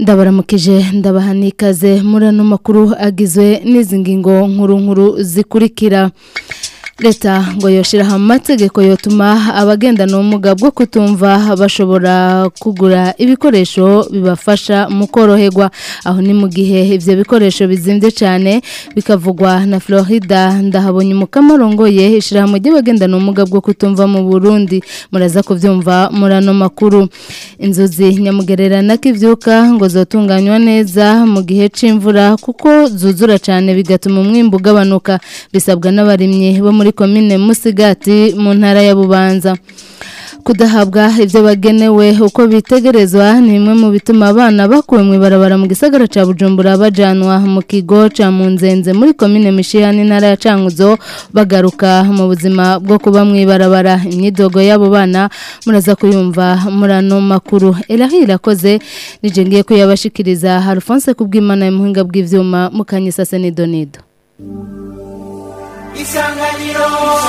Ndabaramukije ndabahanikaze murano makuru agizwe n'izi ngingo nkuru zikurikira. Leta ngo yoshiraho amategeko yotuma abagendana ubumuga bwo kutumva bashobora kugura ibikoresho bibafasha mu koroherwa. Aho ni mu gihe ivyo bikoresho bizimvye cyane bikavugwa na Florida ndahabonye umukamarongoye ishirahamwe ry'abagendana ubumuga bwo kutumva mu Burundi. Muraza kuvyumva murano makuru. Inzuzi nyamugererana kivyuka ngo zotunganywa neza mu gihe c'imvura kuko zuzura cyane bigatuma umwimbu ugabanuka. Bisabwa n'abarimyi bo muri komine Musigati mu ntara ya Bubanza. Kudahabwa ivyo bagenewe uko bitegerezwa ni bimwe mu bituma abana bakuwe mu ibarabara mu gisagara ca Bujumbura bajanwa mu kigo ca Munzenze muri komine Mishiyani ntara ya Cankuzo bagaruka mu buzima bwo kuba mu ibarabara. Imyidogo y'abo bana muraza kuyumva murano makuru. Elahi irakoze nije ngiye kuyabashikiriza Alphonse kubw'Imana y'umuhinga bw'ivyuma mukanyisa Senidonido. Isanganiro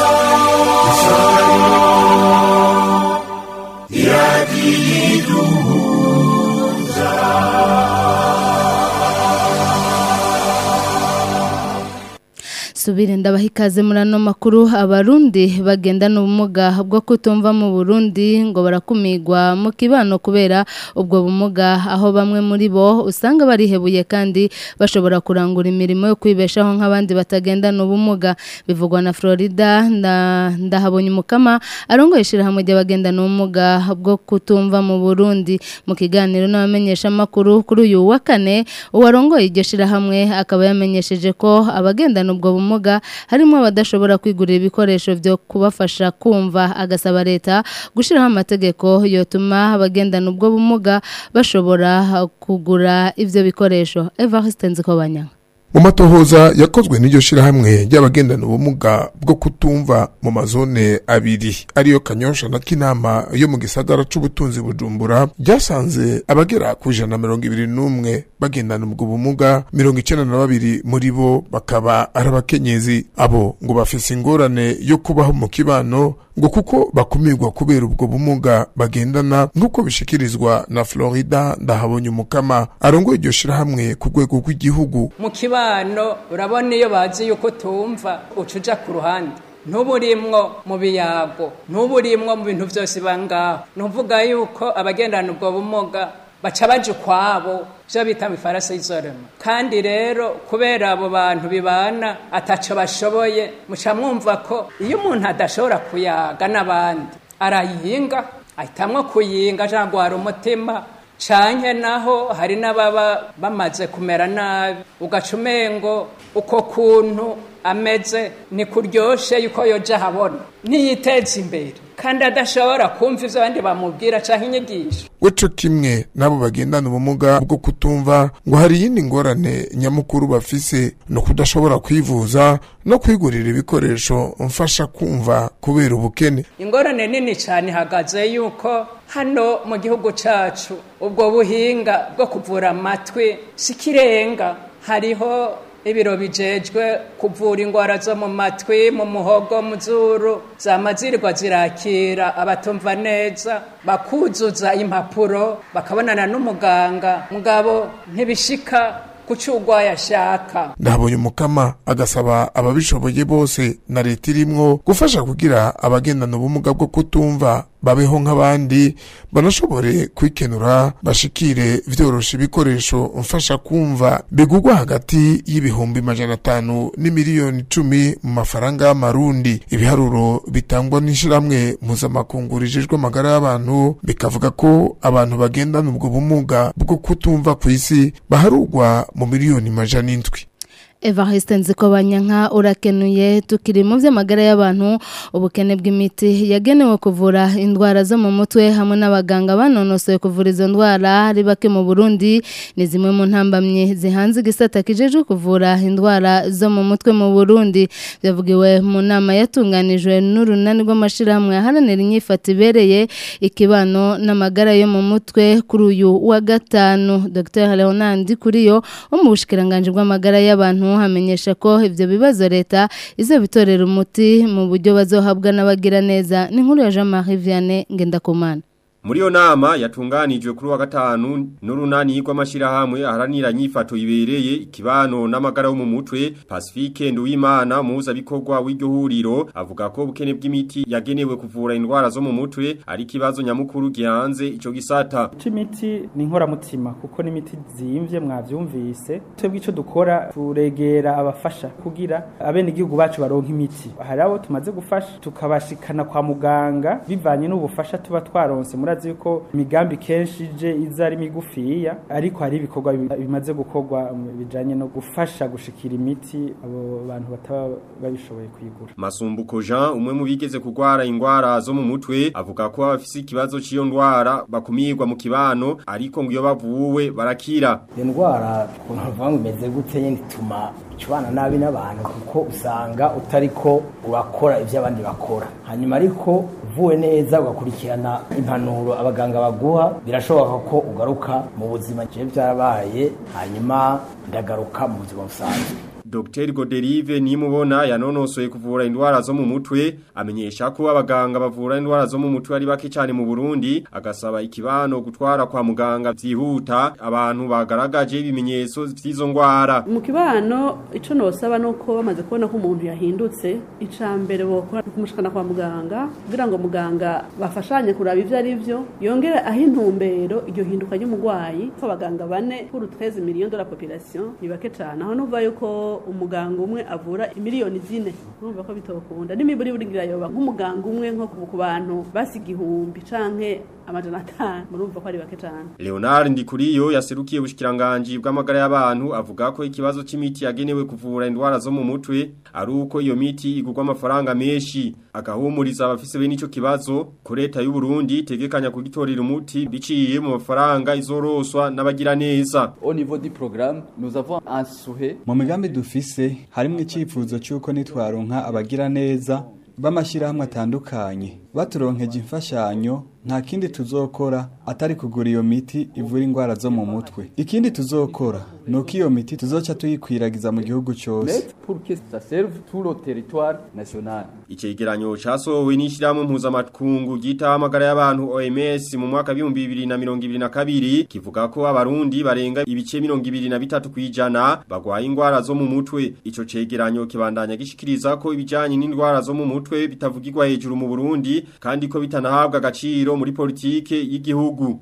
Subire ndabahikaze murano makuru. Abarundi bagendana ubumuga bwo kutumva mu Burundi ngo barakumigwa mu kibano kubera ubwo bumuga, aho bamwe muri bo usanga barihebuye kandi bashobora kurangura imirimo yo kwibeshaho nk'abandi batagendana ubumuga. Bivugwa na Florida ndahabonye umukama arongoye ishirahamwe ry'abagendana ubumuga bwo kutumva mu Burundi. Mu kiganiro n'abamenyesha makuru kuri uyu wa kane, uwarongoye iryo shirahamwe akaba yamenyesheje ko abagendana ubwo bumuga harimo abadashobora kwigurira ibikoresho byo kubafasha kumva. Agasaba leta gushiraho amategeko yotuma abagendana ubwo bumuga bashobora kugura ivyo bikoresho. Evariste Nzikobanya mu matohoza yakozwe n'iryo shirahamwe ry'abagendana ubumuga bwo kutumva mu mazone abiri ariyo Kanyosha na Kinama yo mu gisagara c'ubutunzi Bujumbura, ryasanze abagera ku 121 bagendana ubwo bumuga, 92 muri bo bakaba ari abakenyezi. Abo ngo bafise ingorane yo kubaho mu kibano ngo kuko bakumirwa kubera ubwo bumuga bagendana, nk'uko bishikirizwa na Florida ndahabonye umukama arongoye iryo shirahamwe ku rwego rw'igihugu. Mu kibano urabona iyo bazi yuko tumva ucuja ku ruhande ntuburimwo mu biyago, ntuburimwo mu bintu byose bangaho. Nuvuga yuko abagendana ubwo bumuga baca baje kwabo byo bita mifarase y'izorema, kandi rero kubera abo bantu bibana ataco bashoboye, muca mwumva ko iyo umuntu adashobora kuyaga n'abandi arayinga, ahitamwo kuyinga cyangwa hari umutima canke naho hari n'ababa bamaze kumera nabi, ugacumengo uko kuntu ameze ni kuryoshe yuko yoja habona niyiteza imbere kandi adashobora kumva ivyo abandi bamubwira canke inyigisho. Weco kimwe nabo bagendana ubumuga bwo kutumva ngo hari yindi ngorane nyamukuru bafise no kudashobora kwivuza no kwigurira ibikoresho mfasha kumva kubera ubukene. Ingorane nini cyane hagaze yuko hano mu gihugu cacu ubwo buhinga bwo kuvura amatwi sikirenga. Hariho ibiro bijejwe kuvura ingwara zo mu matwi, mu muhogo, mu zuru, zamazirwa zirakira abatumva neza, bakuzuza impapuro bakabonana n'umuganga, mugabo ntibishika kucugwa yashaka. Ndahabonye umukama agasaba ababishoboye bose na leta irimwo gufasha kugira abagendana ubumuga bwo kutumva babeho nk'abandi, banashobore kwikenura, bashikire vyorosha ibikoresho mfasha kumva bigugwa hagati y'ibihumbi 500 n'imiliyoni 10 mu mafaranga y'amarundi. Ibiharuro bitangwa n'ishiramwe mpuzamakungu rijejwe amagara y'abantu bikavuga ko abantu bagendana ubwo bumuga bwo kutumva ku isi baharugwa mu miliyoni 700. Evariste Nzikobanya urakenuye. Tukiri mu vy'amagara y'abantu, ubukene bw'imiti yagenewe kuvura indwara zo mu mutwe hamwe n'abaganga banonosoye kuvura izo ndwara ari bake mu Burundi ni zimwe mu ntambamye zihanze igisata kijejwe kuvura indwara zo mu mutwe mu Burundi. Byavugiwe mu nama yatunganijwe n'urunani rw'amashirahamwe aharanira inyifata ibereye ikibano n'amagara yo mu mutwe kuri uyu wa gatanu. Dr Leonard Kuriyo wo mu bushikiranganje bw'amagara y'abantu hamenyesha ko ivyo bibazo leta izo bitorera umuti mu buryo bazohabwa n'abagira neza. Ni nkuru ya Jean-Marie Vianney Ngendakumana. Muri yo nama yatunganijwe kuri wa gatanu n'urunani rw'amashirahamwe aharanira nyifato ibereye ikibano n'amagara yo mu mutwe Pacifique Nduwimana muza bikorwa w'iryo huriro avuga ko ubukene bw'imiti yagenewe kuvura indwara zo mu mutwe ari kibazo nyamukuru gihanze ico gisata. Imiti ni inkoramutima kuko n'imiti zimvye mwavyumvise twebwe ico dukora turegera abafasha kugira abene igihugu bacu baronka imiti. Hari abo tumaze gufasha tukabashikana kwa muganga bivanye n'ubufasha tuba twaronse murazi yuko imigambi kenshi je iza ari migufiya ariko hari ibikorwa bimaze gukorwa bijanye no gufasha gushikira imiti abo bantu bataba babishoboye kwigura. Masumbuko Jean umwe mu bigeze kugwara ingwara zo mu mutwe avuga ko abafise ikibazo ciyo ndwara bakumirwa mu kibano ariko ngo iyo bavuwe barakira. Indwara kuntu imeze gute nyine ituma cubana nabi n'abantu kuko usanga utariko urakora ivyo abandi bakora. Hanyuma ariko uvuwe neza ugakurikirana impanuro abaganga baguha birashoboka ko ugaruka mu buzima je byarabaye hanyuma ndagaruka mu buzima busanzwe. Dr. Goderive nimubona yanonosoye kuvura indwara zo mu mutwe amenyesha ko abaganga bavura indwara zo mu mutwe ari bake cyane mu Burundi agasaba ikibano gutwara kwa muganga vyihuta abantu bagaragaje ibimenyetso vy'izo ndwara. Mu kibano ico nosaba nuko bamaze kubona ko umuntu yahindutse icambere bokora kumushikana kwa muganga kugira ngo muganga bafashanye kuraba ivyo ari byo yongere ahintumbero iryo hinduka ry'umugwayi ko abaganga 4 pour 13 millions de la population ni bake cyane aho nuva yuko umuganga umwe avura imiliyoni 4 urumva ko bitokunda n'imiburi buringira yoba nk'umuganga umwe nko ku bantu basigihumbi canke amajana 5 murumva ko ari bake cyane. Leonard Ndikuriyo yaserukiye ubushikiranganje bw'amagara y'abantu avuga ko ikibazo c'imiti yagenewe kuvura indwara zo mu mutwe ari uko iyo miti igurwa amafaranga menshi agahumuriza abafise bene ico kibazo ko leta y'u Burundi itegekanya kugitorera umuti biciye mu mafaranga izoroswa n'abagira neza. Au niveau du programme nous avons un souhait mu migambi dufise harimo icifuzo cyuko nitwaronka abagira neza b'amashirahamwe atandukanye baturonkeje imfashanyo nta kindi tuzokora atari kugura iyo miti ivura indwara zo mu mutwe. Ikindi tuzokora nuko iyo miti tuzoca tuyikwiragiza mu gihugu cyose pour que ça serve tout le territoire national. Icegeranyo casohowe n'ishirahamwe mpuzamakungu gita amagara y'abantu OMS mu mwaka 2022 kivuga ko abarundi barenga ibice 23 kwijana bagwaye indwara zo mu mutwe. Ico cegeranyo kibandanya gishikiriza ko ibijanye n'indwara zo mu mutwe bitavugirwa hejuru mu Burundi kandi ko bitanahabwa agaciro muri politike y'igihugu.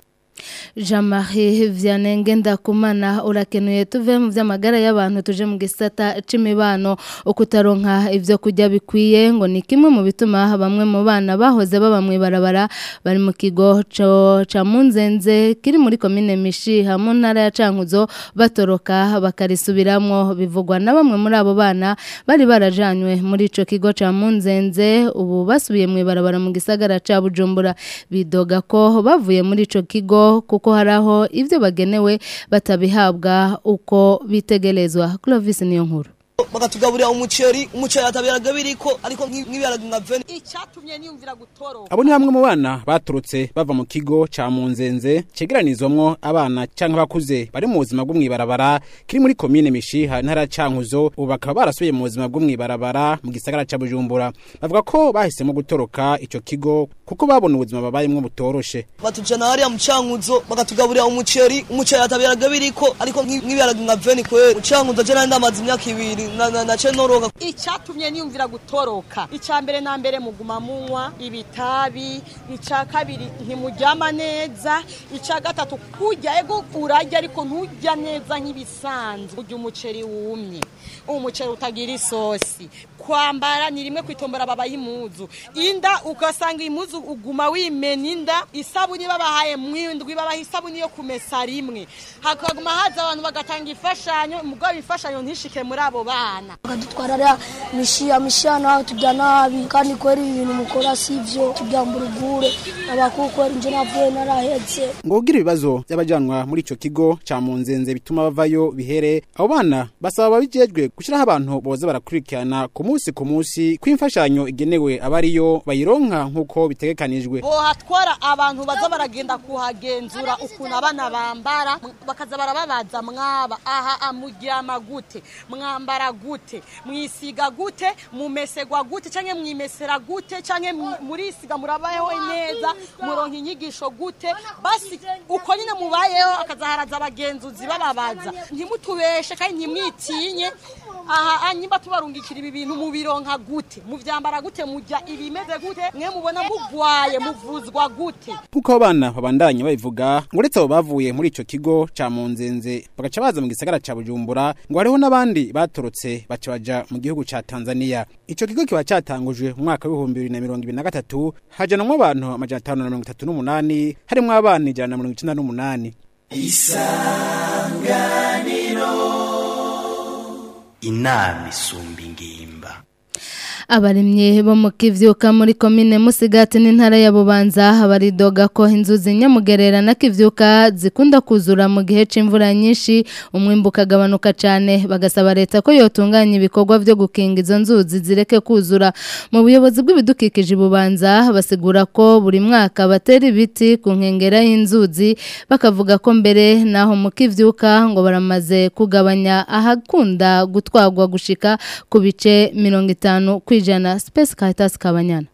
Jean-Marie Vianney Ngendakumana urakenuye tuve mu vy'amagara y'abantu tuje mu gisata c'imibano ukutaronka ivyo kujya bikwiye ngo ni kimwe mu bituma bamwe mu bana bahoze baba mu ibarabara bari mu kigo ca Munzenze kiri muri commune Mishiha mu ntara ya Cankuzo batoroka bakarisubiramwo bivugwa na bamwe muri abo bana bari barajanywe muri ico kigo ca Munzenze ubu basubiye mu ibarabara mu gisagara ca Bujumbura bidoga ko bavuye muri ico kigo kuko haraho ivyo bagenewe batabihabwa uko bitegelezwa. Clovis niyo nkuru. Bagatugaburira umuceri atabiraga biriko ariko nk'ibiraga ngavene icyatumye niyumvira gutoro. Abo ni hamwe mu bana baturutse bava mu kigo ca Munzenze cegeranizwamwo abana canke bakuze bari mu buzima bwo mwibarabara kiri muri commune Mishiha ntara Cankuzo ubu bakaba barasubiye mu buzima bwo mwibarabara mu gisagara ca Bujumbura. Bavuga ko bahisemo gutoroka ico kigo kuko babona ubuzima babayemwo butoroshe. Batujana hariya mu Cankuzo bagatugaburira umuceri atabiraga biriko ariko nk'ibiraga ngavene kwera. Cankuzo je ndamaze imyaka 2 na cenoroga icyatumye niyumvira gutoroka icambere na mbere muguma munywa ibitabi ica kabiri ntimujyama neza ica gatatu kujya ego urajya ariko ntujya neza nk'ibisanzwe ujya umuceri wumye umuceri utagira isosi kwambara ni rimwe kwitombora babaye imuzu inda ukasanga imuzu uguma wimena inda isabuni babahaye mwindwi babaha isabuni yo kumesa rimwe hakaguma haza abantu bagatanga ifashanyo mugabo ifashanyo ntishike muri abo bana bakadutwarira Mishiha naho tujya nabi kandi kweri ibintu mukora sivyo tubyamburugure abakuko nje navuye narahetse ngo ugira ibibazo by'abajanwa muri ico kigo ca Munzenze bituma bavayo bihere abo bana basaba babijejwe gushiraho abantu boza barakurikirana ku munsi kw'imfashanyo igenewe abariyo bayironka nkuko bitegekanijwe. Bo hatwara abantu baza baragenda kuhagenzura ukuntu abana bambara bakaza barababaza mwaba aha amugira magute mwambara mwambara gute mwisiga gute mumesegwa gute canke mwimesera gute canke murisiga murabayeho neza muronka inyigisho gute basi uko nyine mubayeho akazaharaza abagenzuzi bababaza ntimutubeshe kandi ntimwitinye aha nyimba tubarungikira ibi bintu mubironka gute muvyambara gute mujya ibimeze gute mwe mubona mugwaye muvuzwa gute kuko abana babandanye babivuga ngo uretse abo bavuye muri ico kigo ca Munzenze bagaca baza mu gisagara ca Bujumbura ngo hariho n'abandi batorotse baca baja mu gihugu ca Tanzania ico kigo kiba catangujwe mu mwaka wa 2023 hajanamwo abantu 538 harimwo abana 198 Isanganiro inama isumba ingimba. Abarimye bo mu Kivyuka muri komine Musigati n'intara ya Bubanza baridoga ko inzuzi Nyamugerera na Kivyuka zikunda kuzura mu gihe c'imvura nyinshi umwimbu kagabanuka cyane bagasaba leta ko yotunganya ibikorwa byo gukinga izo nzuzi zireke kuzura mu buyobozi bw'ibidukikije Bubanza basigura ko buri mwaka batera ibiti ku nkengera y'inzuzi bakavuga ko mbere naho mu Kivyuka ngo baramaze kugabanya ahakunda gutwagwa gushika ku bice 50 kwijana. Space Caritas Kabanyana.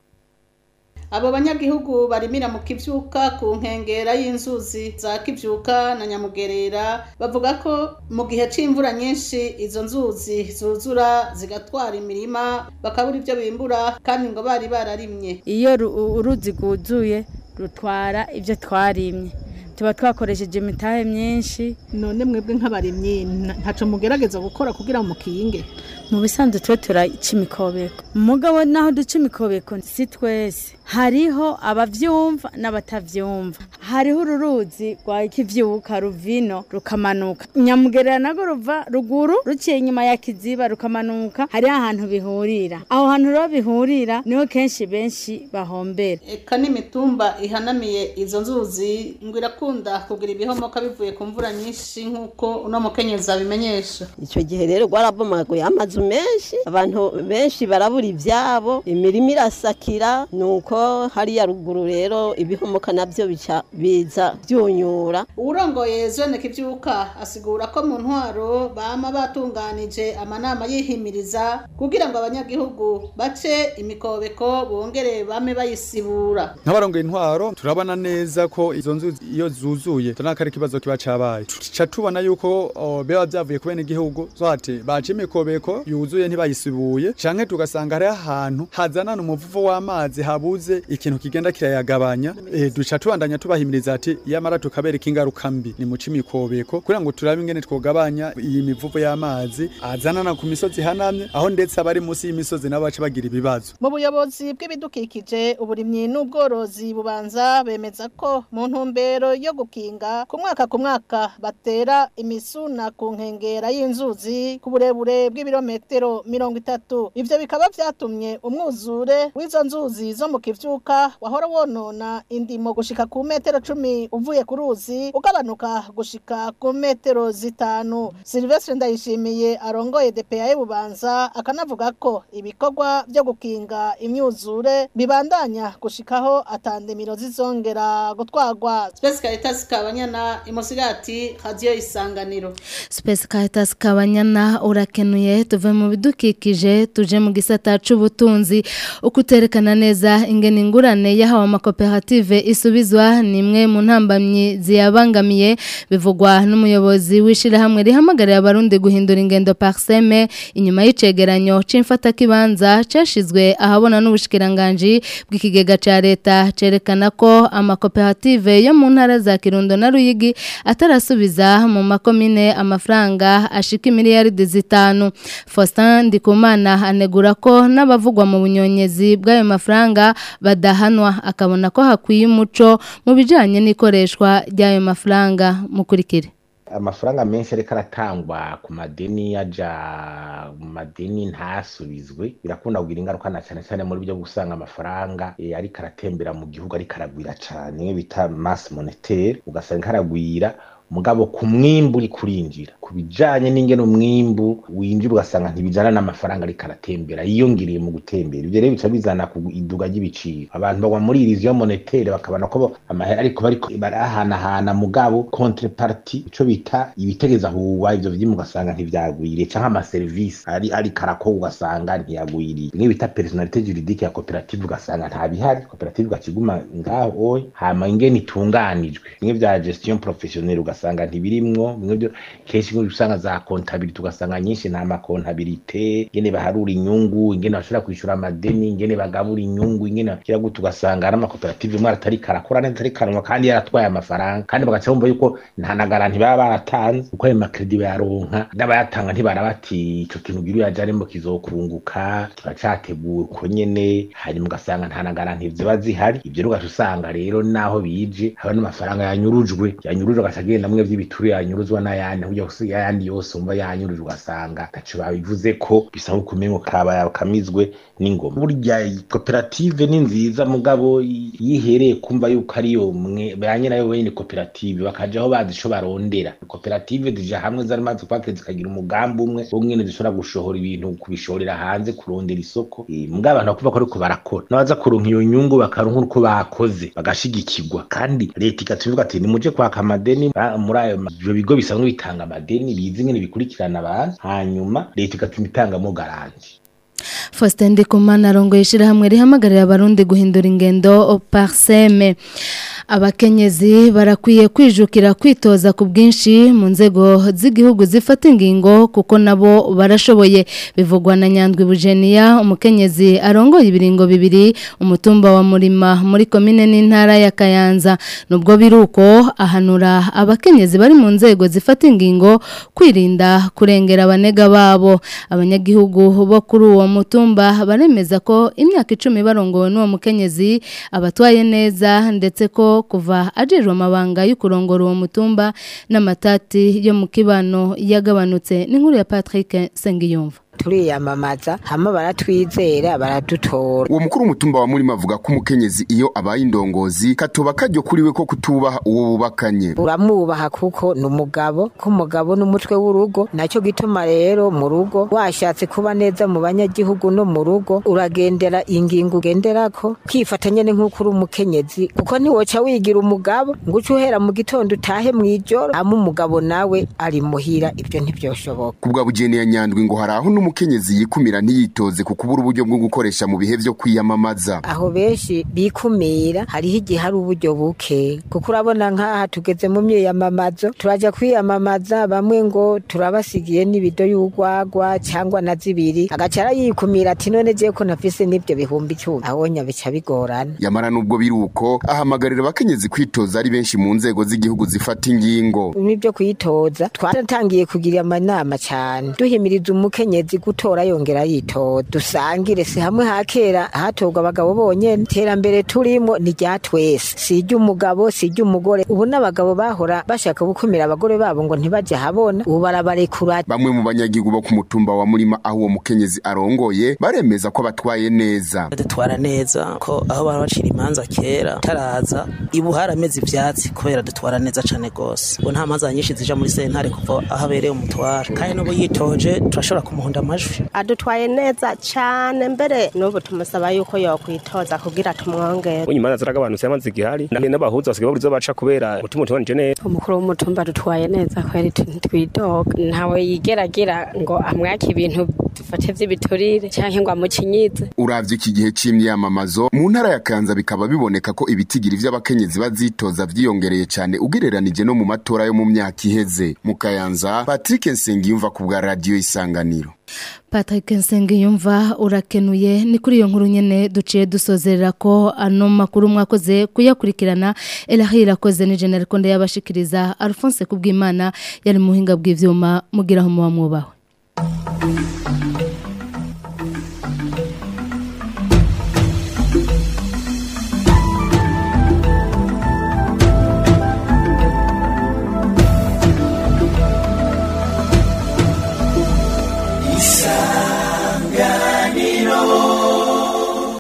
Abo banyagihugu barimira mu Kivyuka ku nkengera y'inzuzi za Kivyuka na Nyamugerera bavuga ko mu gihe c'imvura nyinshi izo nzuzi zuzura zigatwara imirima bakabura ibyo bimbura kandi ngo bari bararimye. Iyo uruzi guzuye rutwara ibyo twarimye tuba twakoresheje imitahe myinshi. None mwebwe nk'abarimyi ntaco mugerageza gukora kugira mu kinge? Mu bisanzwe twe turaca imikobeko mugabo naho duca imikobeko si twese hariho abavyumva n'abatavyumva. Hariho ururuzi rwa Kivyuka ruvino rukamanuka Nyamugerera nago ruva ruguru ruciye inyuma ya Kiziba rukamanuka hari ahantu bihurira. Aho hantu rero bihurira niho kenshi benshi bahombera. Eka n'imitumba ihanamiye izo nzuzi ngo irakunda kugira ibihomoka bivuye ku mvura nyinshi nk'uko uno mukenyeza bimenyesha. Ico gihe rero gwarabomaguye amazu menshi abantu benshi barabura ivyabo imirimo irasakira nuko hariya ruguru rero ibihomoka navyo biza byunyura. Urongoye zone Kivyuka asigura ko mu ntwaro bama batunganije amanama yihimiriza kugira ngo abanyagihugu bace imikobeko bongere bame bayisibura. Nk'abarongoye intwaro turabana neza ko izo nzuzi iyo zuzuye tunakari kibazo kiba cabaye tuca tubona yuko beba byavuye kubene igihugu zwate bace imikobeko yuzuye ntibayisibuye canke tugasanga hari ahantu hazanana umuvuvo w'amazi habuze ikintu kigenda kirayagabanya duca tubandanya tubahimiriza ati yamara tukabereka ingaruka mbi ni muci imikobeko kugira ngo turabe ingene twogabanya iyi mivuvo y'amazi azanana ku misozi hanamye aho ndetse abari munsi y'imisozi nabo bace bagira ibibazo. Mu buyobozi bw'ibidukikije uburimyi n'ubworozi Bubanza bemeza ko mu ntumbero yo gukinga ku mwaka batera imisuna ku nkengera y'inzuzi ku burebure bw'ibirometero 30. Ivyo bikaba vyatumye umwuzure w'izo nzuzi zo mu Kivyuka wahora wonona indimo gushika ku metero 10 uvuye ku ruzi ugabanuka gushika ku metero 5. Silvestre Ndayishimiye arongoye DPA Bubanza akanavuga ko ibikorwa byo gukinga imyuzure bibandanya gushikaho atandemiro zizongera gutwagwa. Space Caritas Kabanyana Imusigati Radio Isanganiro. Space Caritas Kabanyana urakenuye tuve mu bidukikije tuje mu gisata c'ubutunzi ukuterekana neza ingene ingurane yahawe amakoperative isubizwa nimwe mu ntambamyi ziyabangamiye bivugwa n'umuyobozi w'ishirahamwe rihamagarira abarundi guhindura ingendo Parseme inyuma y'icegeranyo c'imfata kibanza cashizwe ahabona n'ubushikiranganje bw'ikigega ca leta cerekana ko amakoperative yo mu ntara za Kirundo na Ruyigi atarasubiza mu makomine amafaranga ashika miliyaridi 5. Faustin Ndikumana anegura ko n'abavugwa mu bunyonyezi bw'ayo mafaranga badahanwa akabona ko hakwiye umuco mu bijanye n'ikoreshwa ry'ayo mafaranga. Mukurikire. Amafaranga menshi ariko aratangwa ku madeni yaja mu madeni ntasubizwe birakunda kugira ingaruka na cyane muri byo gusanga amafaranga ariko aratembera mu gihugu ariko aragwira cyane bita masse monétaire ugasanga karagwira mugabo ku mwimbu uri kurinjira kubijanye n'ingene umwimbu winjira ugasanga ntibijana n'amafaranga ariko aratembera yiyongereye mu gutembera ivyo rero bica bizana ku iduga ry'ibiciro abantu bagwa muri illusion monétaire bakabana ko amahera ariko bariko barahanahana mugabo contrepartie ico bita ibitegeza huwa ivyo vyimwe ugasanga ntivyagwiriye canke amaservice ari karako ugasanga ntiyagwiriye bimwe bita personnalité juridique ya coopérative ugasanga nta bihari coopérative gakiguma ngaho hama ingene itunganijwe bimwe vya gestion professionnelle ugasanga ntibirimwo bimwe byo kenshi usanga za comptabilité ugasanga nyinshi nta makontabilité ingene baharura inyungu ingene bashobora kwishura amadeni ingene bagabura inyungu ingene kira gutu ugasanga ari amakoperative mwe atari karakora neza atari karanwa kandi yaratwaye amafaranga kandi bagaca bumva yuko nta na garanti baba baratanze uko ayo makredi bayaronka n'abayatanga ntibarabati ico kintu giru yajaremo kizokunguka turacateguye uko nyene hanyuma ugasanga nta na garanti ziba zihari ivyo rero ugasanga rero naho bije haba n'amafaranga yanyurujwe agacagenda mwe vy'ibituru yanyuruzwa n'ayandi kujya gusiga ayandi yose umva yanyurujwe ugasanga taco babivuze ko bisa nko kumengo kaba kamizwe n'ingoma burya koperative ni nziza mugabo yihereye kumva yuko ari yo mwe banye nayo wenyine koperative bakajaho bazisho barondera koperative dija hamwe zarimaze kwakeza kagira umugambi umwe wo mwene zishobora gushohora ibintu kubishorera hanze kurondera isoko mugabo abantu bakuva ko ariko barakora nabaza kuronka iyo nyungu bakaronka uko bakoze bagashigikirwa kandi leta ikatuvuga ati nimuje kwaka amadeni muri ayo bigo bisanzwe bitanga amadeni bizi ngene bikurikirana abantu hanyuma leta ikatuma itangamo garanti Faustin Ndikumana arongoye ishirahamwe rihamagarira abarundi guhindura ingendo parseme abakenyezi barakwiye kwijukira kwitoza ku bwinshi mu nzego z'igihugu zifata ingingo kuko nabo barashoboye bivugwa na Nyandwi Bujenia umukenyezi arongoye ibiringo bibiri umutumba wa Murima muri komine n'intara ya Kayanza nubwo biruko ahanura abakenyezi bari mu nzego zifata ingingo kwirinda kurengera abanega babo abanyagihugu bo kuri uwo mutumba baremeza ko imyaka 10 barongowe n'uwo mukenyezi abatwaye neza ndetse ko kuva ajejwe amabanga y'ukurongora uwo mutumba n'amatati yo mu kibano yagabanutse n'inkuru ya Patrick Sengiyumva turiyamamaza hama baratwizera baradutora uwo mukuru w'umutumba wa Murima avuga ko umukenyezi iyo abaye indongozi katoba kajyo kuriwe ko kutubaha uwo bubakanye uramubaha kuko numugabo ko umugabo n'umutwe w'urugo nacyo gituma rero mu rugo washatse kuba neza mu banyagihugu no mu rugo uragendera ingingo ugenderako kwifatanya n'inkuru umukenyezi kuko ntiwoca wigira umugabo ngucu uhera mu gitondo utahe mwijoro ama umugabo nawe ari muhira ibyo ntibyoshoboka kubwa Bujeni ya Nyandwi ngo haraho umukenyezi yikumira ntiyitoze ku kubura uburyo bwo gukoresha mu bihe byo kwiyamamaza aho benshi bikumira hariho igihe hari uburyo buke kuko urabona nk'aha tugeze mu myiyamamazo turaja kwiyamamaza bamwe ngo turabasigiye n'ibido y'urwagwa cyangwa na zibiri agacara yikumira ati none je ko nafise n'ibyo bihumbi 10 ahonya bica bigorana yamara nubwo biruko ahamagarira abakenyezi kwitoza ari benshi mu nzego z'igihugu zifata ingingo n'ibyo kwitoza twaratangiye kugira amanama cyane duhimiriza umukenyezi gutora yongera yitoza dusangire se hamwe hakera hatorwa abagabo bonyene terambere turimo ni ryatwese sijye umugabo sijye umugore ubu n'abagabo bahora bashaka gukumira abagore babo ngo ntibaje habona ubu barabarekura bamwe mu banyagihugu bo ku mutumba wa Murima aho uwo mukenyezi arongoye baremeza ko batwaye neza dutwara neza ko aho barabacira imanza kera taraza ibuhara amezi ivyatsi kubera dutwara neza cane gose ngo nta manza nyinshi zija muri sentare kuva aho abereye umutwara kandi no yitoje turashobora kumuhunda amajwi adutwaye neza cyane mbere n'ubu tumusaba yuko yokwitoza kugira tumwongere unyimana zaragabanutse amazi gihari n'abahuza basigaye babuze baca kubera umutima utonje neza umukuru w'umutumba dutwaye neza kweri twidoga ntawe yigeragira ngo amwake ibintu dufate vy'ibiturire cyangwa ngo amukinyize uravye iki gihe c'imyamamazo mu ntara ya Kanza bikaba biboneka ko ibitigiri vy'abakenyezi bazitoza vyiyongereye cyane ugereranije no mu matora yo mu myaka iheze mu Kayanza Patrick Nsengiyumva ku bwa radio Isanganiro Patrick Nsengiyumva urakenuye ni kuri iyo nkuru nyene duciye dusozerera ko ano makuru mwakoze kuyakurikirana Elahira koze ni General Konde yabashikiriza Alphonse Kubwimana yari muhinga bw'ivyuma mugiraho muba mwubaho